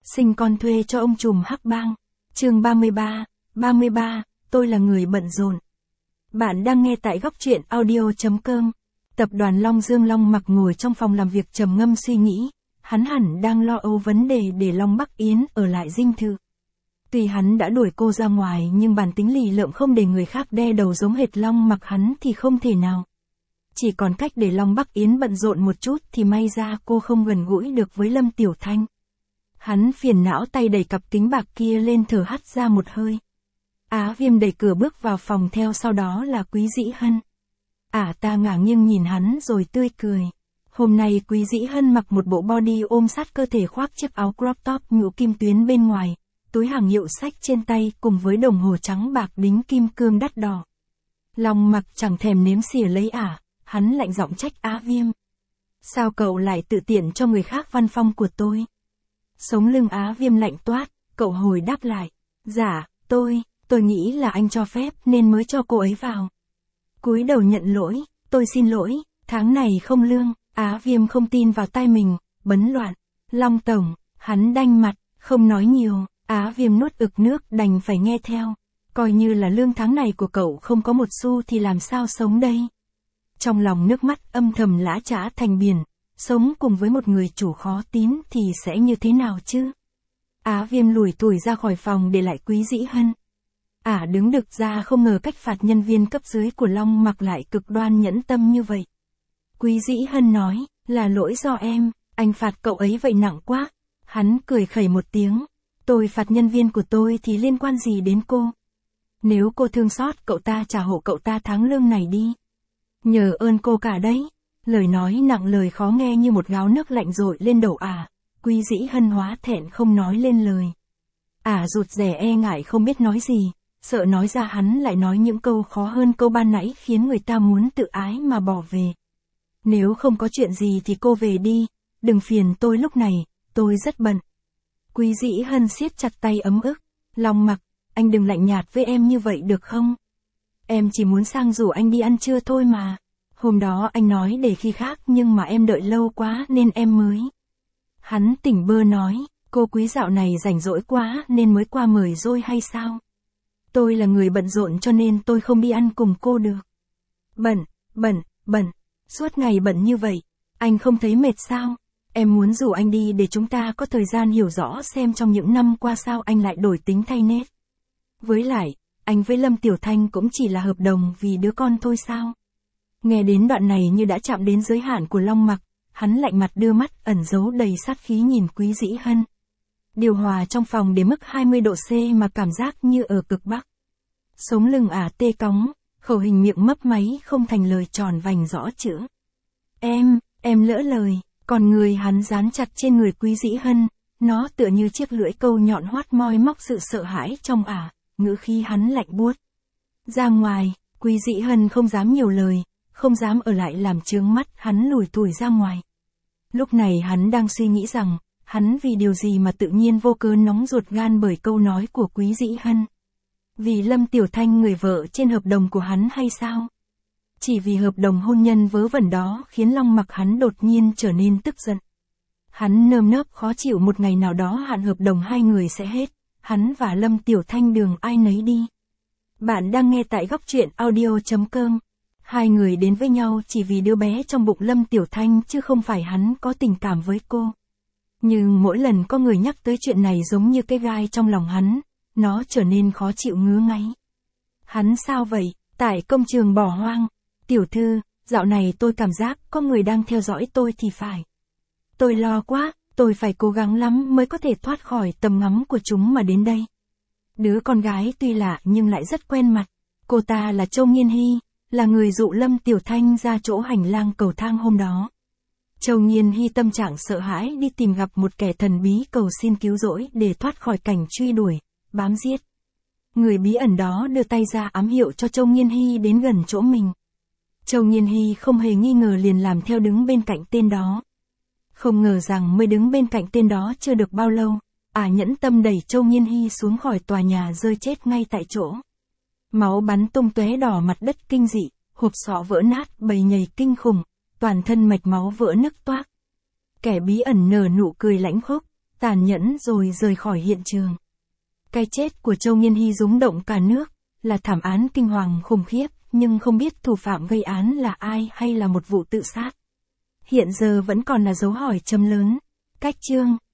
Sinh con thuê cho ông trùm hắc bang. Chương 33, tôi là người bận rộn. Bạn đang nghe tại góc truyện audio.com. Tập đoàn Long Dương. Long Mặc ngồi trong phòng làm việc trầm ngâm suy nghĩ, hắn hẳn đang lo âu vấn đề để Long Bắc Yến ở lại dinh thự. Tuy hắn đã đuổi cô ra ngoài nhưng bản tính lì lợm không để người khác đe đầu giống hệt Long Mặc hắn thì không thể nào. Chỉ còn cách để Long Bắc Yến bận rộn một chút thì may ra cô không gần gũi được với Lâm Tiểu Thanh. Hắn phiền não tay đẩy cặp kính bạc kia lên thở hắt ra một hơi. Á Viêm đẩy cửa bước vào phòng theo sau đó là Quý Dĩ Hân. Ta ngả nghiêng nhìn hắn rồi tươi cười. Hôm nay Quý Dĩ Hân mặc một bộ body ôm sát cơ thể khoác chiếc áo crop top nhũ kim tuyến bên ngoài, túi hàng hiệu sách trên tay cùng với đồng hồ trắng bạc đính kim cương đắt đỏ. Long Mặc chẳng thèm nếm xỉa lấy hắn lạnh giọng trách Á Viêm. Sao cậu lại tự tiện cho người khác văn phong của tôi? Sống lưng Á Viêm lạnh toát, cậu hồi đáp lại. Dạ, tôi nghĩ là anh cho phép nên mới cho cô ấy vào. Cúi đầu nhận lỗi, tôi xin lỗi, tháng này không lương. Á Viêm không tin vào tai mình, bấn loạn. Long tổng, hắn đanh mặt, không nói nhiều. Á Viêm nuốt ực nước đành phải nghe theo. Coi như là lương tháng này của cậu không có một xu thì làm sao sống đây? Trong lòng nước mắt âm thầm lã chã thành biển, sống cùng với một người chủ khó tín thì sẽ như thế nào chứ? Á Viêm lủi thủi ra khỏi phòng để lại Quý Dĩ Hân. Đứng đực ra không ngờ cách phạt nhân viên cấp dưới của Long Mặc lại cực đoan nhẫn tâm như vậy. Quý Dĩ Hân nói, là lỗi do em, anh phạt cậu ấy vậy nặng quá. Hắn cười khẩy một tiếng, tôi phạt nhân viên của tôi thì liên quan gì đến cô? Nếu cô thương xót cậu ta trả hộ cậu ta tháng lương này đi. Nhờ ơn cô cả đấy. Lời nói nặng lời khó nghe như một gáo nước lạnh dội lên đầu Quý Dĩ Hân hóa thẹn không nói lên lời. Rụt rè e ngại không biết nói gì, sợ nói ra hắn lại nói những câu khó hơn câu ban nãy khiến người ta muốn tự ái mà bỏ về. Nếu không có chuyện gì thì cô về đi, đừng phiền tôi lúc này, tôi rất bận. Quý Dĩ Hân siết chặt tay ấm ức. Long Mặc, anh đừng lạnh nhạt với em như vậy được không? Em chỉ muốn sang rủ anh đi ăn trưa thôi mà. Hôm đó anh nói để khi khác nhưng mà em đợi lâu quá nên em mới. Hắn tỉnh bơ nói, cô Quý dạo này rảnh rỗi quá nên mới qua mời rồi hay sao? Tôi là người bận rộn cho nên tôi không đi ăn cùng cô được. Bận, suốt ngày bận như vậy, anh không thấy mệt sao? Em muốn rủ anh đi để chúng ta có thời gian hiểu rõ xem trong những năm qua sao anh lại đổi tính thay nết. Với lại, anh với Lâm Tiểu Thanh cũng chỉ là hợp đồng vì đứa con thôi sao? Nghe đến đoạn này như đã chạm đến giới hạn của Long Mặc, hắn lạnh mặt đưa mắt ẩn giấu đầy sát khí nhìn Quý Dĩ Hân. Điều hòa trong phòng đến mức 20 độ C mà cảm giác như ở cực Bắc. Sống lưng tê cóng, khẩu hình miệng mấp máy không thành lời tròn vành rõ chữ. Em lỡ lời, còn người hắn dán chặt trên người Quý Dĩ Hân, nó tựa như chiếc lưỡi câu nhọn hoắt moi móc sự sợ hãi trong ngữ khí hắn lạnh buốt. Ra ngoài, Quý Dĩ Hân không dám nhiều lời, không dám ở lại làm chướng mắt, hắn lủi thủi ra ngoài. Lúc này hắn đang suy nghĩ rằng, hắn vì điều gì mà tự nhiên vô cớ nóng ruột gan bởi câu nói của Quý Dĩ Hân. Vì Lâm Tiểu Thanh người vợ trên hợp đồng của hắn hay sao? Chỉ vì hợp đồng hôn nhân vớ vẩn đó khiến Long Mặc hắn đột nhiên trở nên tức giận. Hắn nơm nớp khó chịu một ngày nào đó hạn hợp đồng hai người sẽ hết, hắn và Lâm Tiểu Thanh đường ai nấy đi. Bạn đang nghe tại góc truyện audio.com. Hai người đến với nhau chỉ vì đứa bé trong bụng Lâm Tiểu Thanh chứ không phải hắn có tình cảm với cô. Nhưng mỗi lần có người nhắc tới chuyện này giống như cái gai trong lòng hắn, nó trở nên khó chịu ngứa ngáy. Hắn sao vậy? Tại công trường bỏ hoang. Tiểu thư, dạo này tôi cảm giác có người đang theo dõi tôi thì phải. Tôi lo quá, tôi phải cố gắng lắm mới có thể thoát khỏi tầm ngắm của chúng mà đến đây. Đứa con gái tuy lạ nhưng lại rất quen mặt. Cô ta là Châu Nghiên Hy, là người dụ Lâm Tiểu Thanh ra chỗ hành lang cầu thang hôm đó. Châu Nghiên Hy tâm trạng sợ hãi đi tìm gặp một kẻ thần bí cầu xin cứu rỗi để thoát khỏi cảnh truy đuổi, bám giết. Người bí ẩn đó đưa tay ra ám hiệu cho Châu Nghiên Hy đến gần chỗ mình. Châu Nghiên Hy không hề nghi ngờ liền làm theo đứng bên cạnh tên đó. Không ngờ rằng mới đứng bên cạnh tên đó chưa được bao lâu, nhẫn tâm đẩy Châu Nghiên Hy xuống khỏi tòa nhà rơi chết ngay tại chỗ. Máu bắn tung tóe đỏ mặt đất kinh dị, hộp sọ vỡ nát bầy nhầy kinh khủng, toàn thân mạch máu vỡ nứt toác. Kẻ bí ẩn nở nụ cười lãnh khốc, tàn nhẫn rồi rời khỏi hiện trường. Cái chết của Châu Nghiên Hy rúng động cả nước, là thảm án kinh hoàng khủng khiếp, nhưng không biết thủ phạm gây án là ai hay là một vụ tự sát. Hiện giờ vẫn còn là dấu hỏi chấm lớn. Cách chương